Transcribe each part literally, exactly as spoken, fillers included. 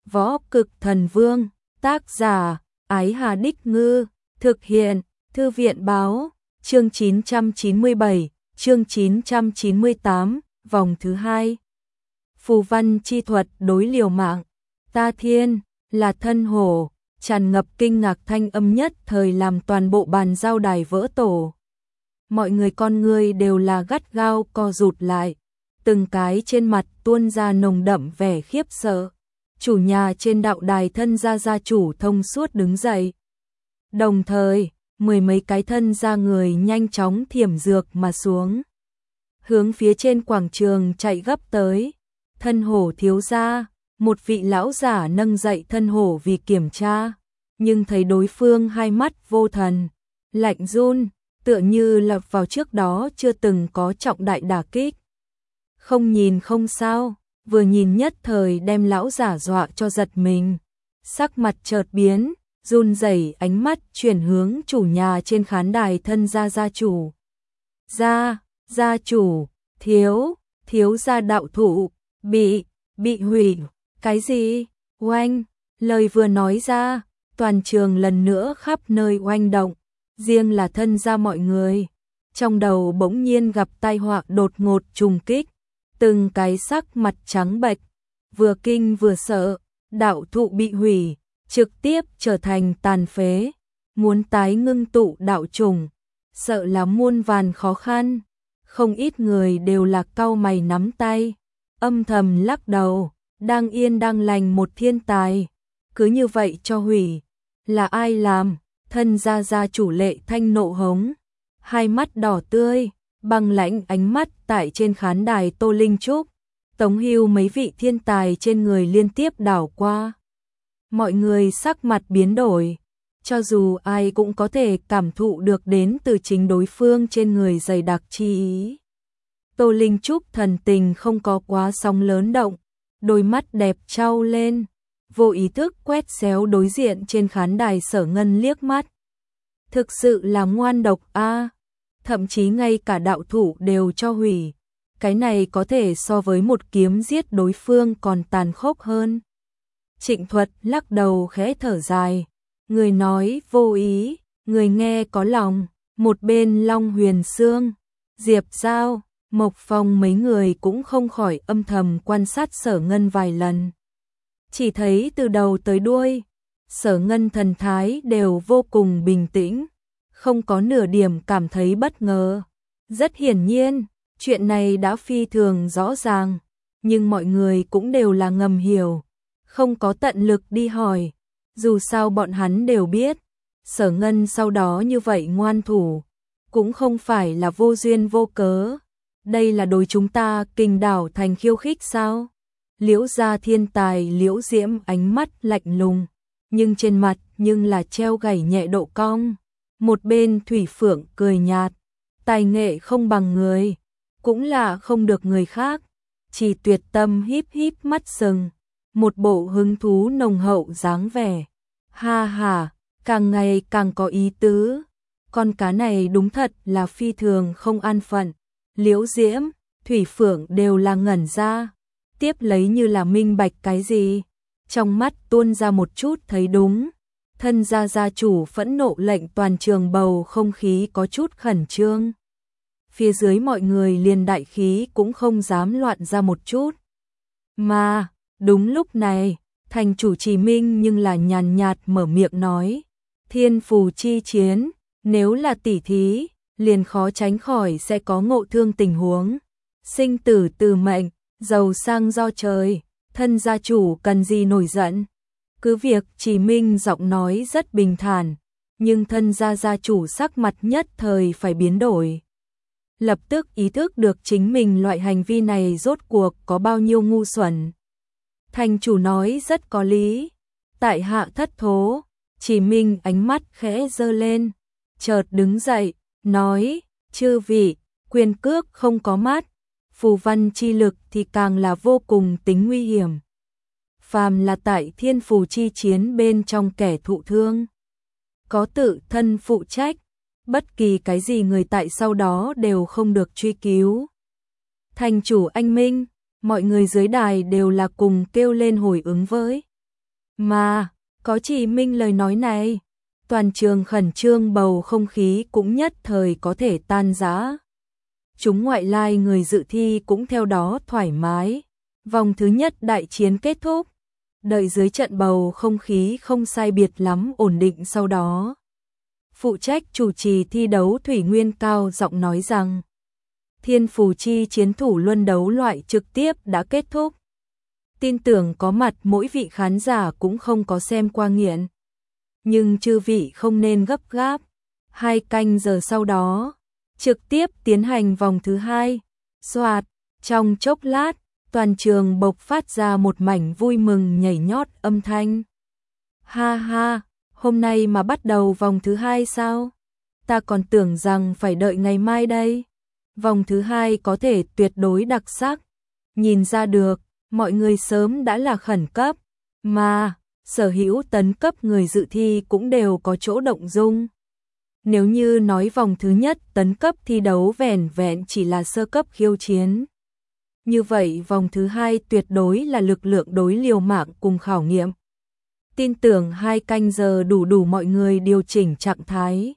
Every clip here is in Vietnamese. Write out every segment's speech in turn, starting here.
Võ Cực Thần Vương, tác giả, Ái Hà Đích Ngư, thực hiện, Thư viện Báo, chương chín trăm chín mươi bảy, chương chín trăm chín mươi tám, vòng thứ hai. Phù văn chi thuật đối liều mạng, ta thiên, là thân hổ, tràn ngập kinh ngạc thanh âm nhất thời làm toàn bộ bàn giao đài vỡ tổ. Mọi người con người đều là gắt gao co rụt lại, từng cái trên mặt tuôn ra nồng đậm vẻ khiếp sợ. Chủ nhà trên đạo đài thân gia gia chủ thông suốt đứng dậy. Đồng thời, mười mấy cái thân gia người nhanh chóng thiểm dược mà xuống. Hướng phía trên quảng trường chạy gấp tới. Thân hổ thiếu gia, một vị lão giả nâng dậy thân hổ vì kiểm tra. Nhưng thấy đối phương hai mắt vô thần, lạnh run, tựa như lập vào trước đó chưa từng có trọng đại đả kích. Không nhìn không sao. Vừa nhìn nhất thời đem lão giả dọa cho giật mình, sắc mặt chợt biến, run rẩy ánh mắt chuyển hướng chủ nhà trên khán đài thân gia gia chủ. Gia, gia chủ, thiếu, thiếu gia đạo thụ, bị, bị hủy, cái gì, oanh, lời vừa nói ra, toàn trường lần nữa khắp nơi oanh động, riêng là thân gia mọi người, trong đầu bỗng nhiên gặp tai họa đột ngột trùng kích. Từng cái sắc mặt trắng bệch, vừa kinh vừa sợ, đạo thụ bị hủy, trực tiếp trở thành tàn phế, muốn tái ngưng tụ đạo trùng, sợ là muôn vàn khó khăn, không ít người đều là cau mày nắm tay, âm thầm lắc đầu, đang yên đang lành một thiên tài, cứ như vậy cho hủy, là ai làm, thân gia gia chủ Lệ Thanh nộ hống, hai mắt đỏ tươi. Băng lãnh ánh mắt tại trên khán đài Tô Linh Trúc, Tống Hưu mấy vị thiên tài trên người liên tiếp đảo qua. Mọi người sắc mặt biến đổi, cho dù ai cũng có thể cảm thụ được đến từ chính đối phương trên người dày đặc chi ý. Tô Linh Trúc thần tình không có quá sóng lớn động, đôi mắt đẹp trao lên, vô ý thức quét xéo đối diện trên khán đài Sở Ngân liếc mắt. Thực sự là ngoan độc a. Thậm chí ngay cả đạo thủ đều cho hủy. Cái này có thể so với một kiếm giết đối phương còn tàn khốc hơn. Trịnh Thuật lắc đầu khẽ thở dài. Người nói vô ý, người nghe có lòng. Một bên Long Huyền Sương, Diệp Giao, Mộc Phong mấy người cũng không khỏi âm thầm quan sát Sở Ngân vài lần. Chỉ thấy từ đầu tới đuôi, Sở Ngân thần thái đều vô cùng bình tĩnh. Không có nửa điểm cảm thấy bất ngờ. Rất hiển nhiên, chuyện này đã phi thường rõ ràng, nhưng mọi người cũng đều là ngầm hiểu, không có tận lực đi hỏi. Dù sao bọn hắn đều biết, Sở Ngân sau đó như vậy ngoan thủ, cũng không phải là vô duyên vô cớ. Đây là đối chúng ta Kình Đảo thành khiêu khích sao? Liễu gia thiên tài Liễu Diễm ánh mắt lạnh lùng, nhưng trên mặt nhưng là treo gảy nhẹ độ cong. Một bên Thủy Phượng cười nhạt, tài nghệ không bằng người, cũng là không được người khác, chỉ tuyệt tâm híp híp mắt sừng, một bộ hứng thú nồng hậu dáng vẻ. Ha ha, càng ngày càng có ý tứ, con cá này đúng thật là phi thường không an phận. Liễu Diễm, Thủy Phượng đều là ngẩn ra, tiếp lấy như là minh bạch cái gì, trong mắt tuôn ra một chút thấy đúng. Thân gia gia chủ phẫn nộ lệnh toàn trường bầu không khí có chút khẩn trương. Phía dưới mọi người liền đại khí cũng không dám loạn ra một chút. Mà, đúng lúc này, thành chủ Trì Minh nhưng là nhàn nhạt mở miệng nói. Thiên phù chi chiến, nếu là tỉ thí, liền khó tránh khỏi sẽ có ngộ thương tình huống. Sinh tử từ mệnh, giàu sang do trời, thân gia chủ cần gì nổi giận. Cứ việc Trì Minh giọng nói rất bình thản, nhưng thân gia gia chủ sắc mặt nhất thời phải biến đổi. Lập tức ý thức được chính mình loại hành vi này rốt cuộc có bao nhiêu ngu xuẩn. Thành chủ nói rất có lý, tại hạ thất thố. Trì Minh ánh mắt khẽ giơ lên, chợt đứng dậy, nói, chư vị, quyền cước không có mắt, phù văn chi lực thì càng là vô cùng tính nguy hiểm. Phàm là tại thiên phù chi chiến bên trong kẻ thụ thương, có tự thân phụ trách, bất kỳ cái gì người tại sau đó đều không được truy cứu. Thành chủ anh minh, mọi người dưới đài đều là cùng kêu lên hồi ứng với. Mà, có chỉ Minh lời nói này, toàn trường khẩn trương bầu không khí cũng nhất thời có thể tan rã. Chúng ngoại lai người dự thi cũng theo đó thoải mái. Vòng thứ nhất đại chiến kết thúc. Đợi dưới trận bầu không khí không sai biệt lắm ổn định sau đó. Phụ trách chủ trì thi đấu Thủy Nguyên cao giọng nói rằng Thiên Phù Chi chiến thủ luân đấu loại trực tiếp đã kết thúc. Tin tưởng có mặt mỗi vị khán giả cũng không có xem qua nghiện. Nhưng chư vị không nên gấp gáp. Hai canh giờ sau đó, trực tiếp tiến hành vòng thứ hai. Soạt, trong chốc lát, toàn trường bộc phát ra một mảnh vui mừng nhảy nhót âm thanh. Ha ha, hôm nay mà bắt đầu vòng thứ hai sao? Ta còn tưởng rằng phải đợi ngày mai đây. Vòng thứ hai có thể tuyệt đối đặc sắc. Nhìn ra được, mọi người sớm đã là khẩn cấp. Mà, sở hữu tấn cấp người dự thi cũng đều có chỗ động dung. Nếu như nói vòng thứ nhất tấn cấp thi đấu vẻn vẹn chỉ là sơ cấp khiêu chiến. Như vậy vòng thứ hai tuyệt đối là lực lượng đối liều mạng cùng khảo nghiệm. Tin tưởng hai canh giờ đủ đủ mọi người điều chỉnh trạng thái.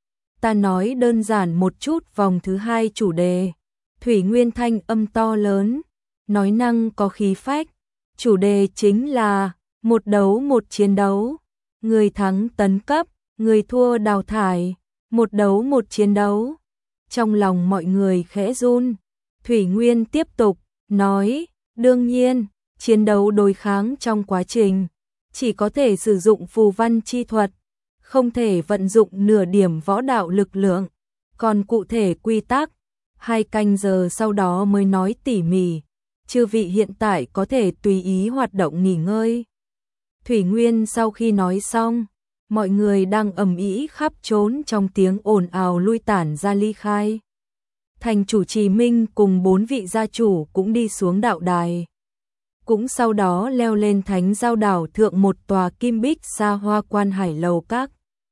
Ta nói đơn giản một chút vòng thứ hai chủ đề. Thủy Nguyên thanh âm to lớn, nói năng có khí phách. Chủ đề chính là một đấu một chiến đấu. Người thắng tấn cấp, người thua đào thải. Một đấu một chiến đấu. Trong lòng mọi người khẽ run. Thủy Nguyên tiếp tục nói, đương nhiên, chiến đấu đối kháng trong quá trình chỉ có thể sử dụng phù văn chi thuật, không thể vận dụng nửa điểm võ đạo lực lượng, còn cụ thể quy tắc, hai canh giờ sau đó mới nói tỉ mỉ, chư vị hiện tại có thể tùy ý hoạt động nghỉ ngơi. Thủy Nguyên sau khi nói xong, mọi người đang ầm ĩ khắp trốn trong tiếng ồn ào lui tản ra ly khai. Thành chủ Trì Minh cùng bốn vị gia chủ cũng đi xuống đạo đài. Cũng sau đó leo lên thánh giao đảo thượng một tòa kim bích xa hoa quan hải lầu các.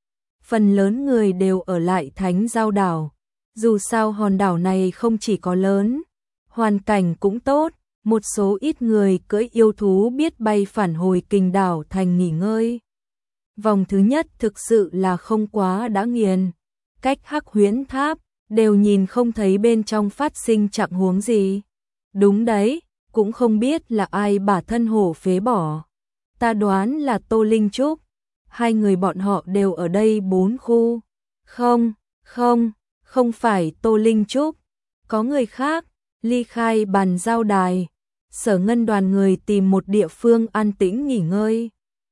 Phần lớn người đều ở lại thánh giao đảo. Dù sao hòn đảo này không chỉ có lớn, hoàn cảnh cũng tốt, một số ít người cưỡi yêu thú biết bay phản hồi Kình đảo thành nghỉ ngơi. Vòng thứ nhất thực sự là không quá đã nghiền. Cách Hắc Huyễn Tháp, đều nhìn không thấy bên trong phát sinh trạng huống gì. Đúng đấy, cũng không biết là ai bả thân hổ phế bỏ. Ta đoán là Tô Linh Trúc. Hai người bọn họ đều ở đây bốn khu. Không, không, không phải Tô Linh Trúc. Có người khác, ly khai bàn giao đài. Sở Ngân đoàn người tìm một địa phương an tĩnh nghỉ ngơi.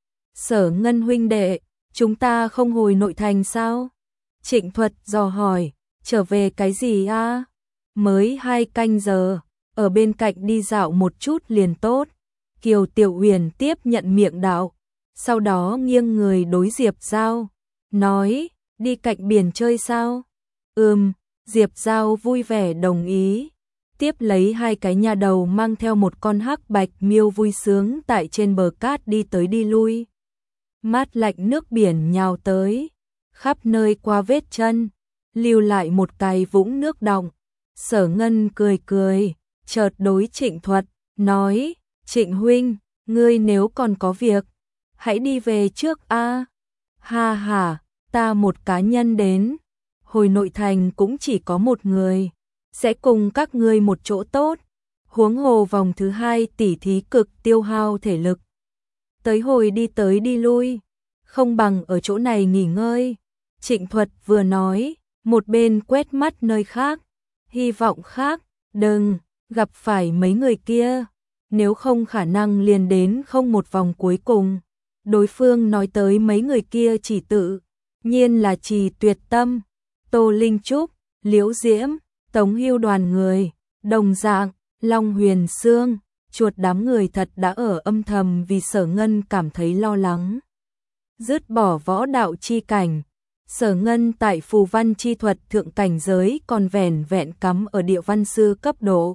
Sở Ngân huynh đệ, chúng ta không hồi nội thành sao? Trịnh Thuật dò hỏi, trở về cái gì a? Mới hai canh giờ, ở bên cạnh đi dạo một chút liền tốt. Kiều Tiểu Uyển tiếp nhận miệng đạo, sau đó nghiêng người đối Diệp Giao, nói, đi cạnh biển chơi sao? Ừm, Diệp Giao vui vẻ đồng ý. Tiếp lấy hai cái nhà đầu mang theo một con hắc bạch miêu vui sướng tại trên bờ cát đi tới đi lui. Mát lạnh nước biển nhào tới, khắp nơi qua vết chân, lưu lại một cái vũng nước đọng. Sở Ngân cười cười, chợt đối Trịnh Thuật, nói, Trịnh huynh, ngươi nếu còn có việc, hãy đi về trước a. Ha ha, ta một cá nhân đến, hồi nội thành cũng chỉ có một người, sẽ cùng các ngươi một chỗ tốt. Huống hồ vòng thứ hai tỉ thí cực tiêu hao thể lực. Tới hồi đi tới đi lui, không bằng ở chỗ này nghỉ ngơi. Trịnh Thuật vừa nói, một bên quét mắt nơi khác, hy vọng khác, đừng gặp phải mấy người kia, nếu không khả năng liền đến không một vòng cuối cùng. Đối phương nói tới mấy người kia chỉ tự nhiên là Trì Tuyệt Tâm, Tô Linh Trúc, Liễu Diễm, Tống Hưu đoàn người, đồng dạng, Long Huyền Sương, chuột đám người thật đã ở âm thầm vì Sở Ngân cảm thấy lo lắng. Dứt bỏ võ đạo chi cảnh, Sở Ngân tại phù văn chi thuật thượng cảnh giới còn vẻn vẹn cắm ở địa văn sư cấp độ.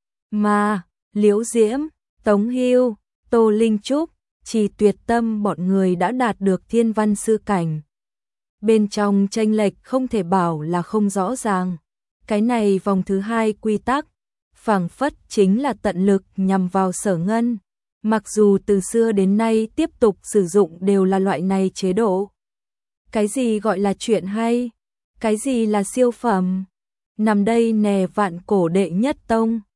Mà, Liễu Diễm, Tống Hưu, Tô Linh Trúc, Trì Tuyệt Tâm bọn người đã đạt được thiên văn sư cảnh. Bên trong chênh lệch không thể bảo là không rõ ràng. Cái này vòng thứ hai quy tắc, phảng phất chính là tận lực nhằm vào Sở Ngân. mặc dù từ xưa đến nay tiếp tục sử dụng đều là loại này chế độ. Cái gì gọi là chuyện hay? Cái gì là siêu phẩm? Nằm đây nè vạn cổ đệ nhất tông.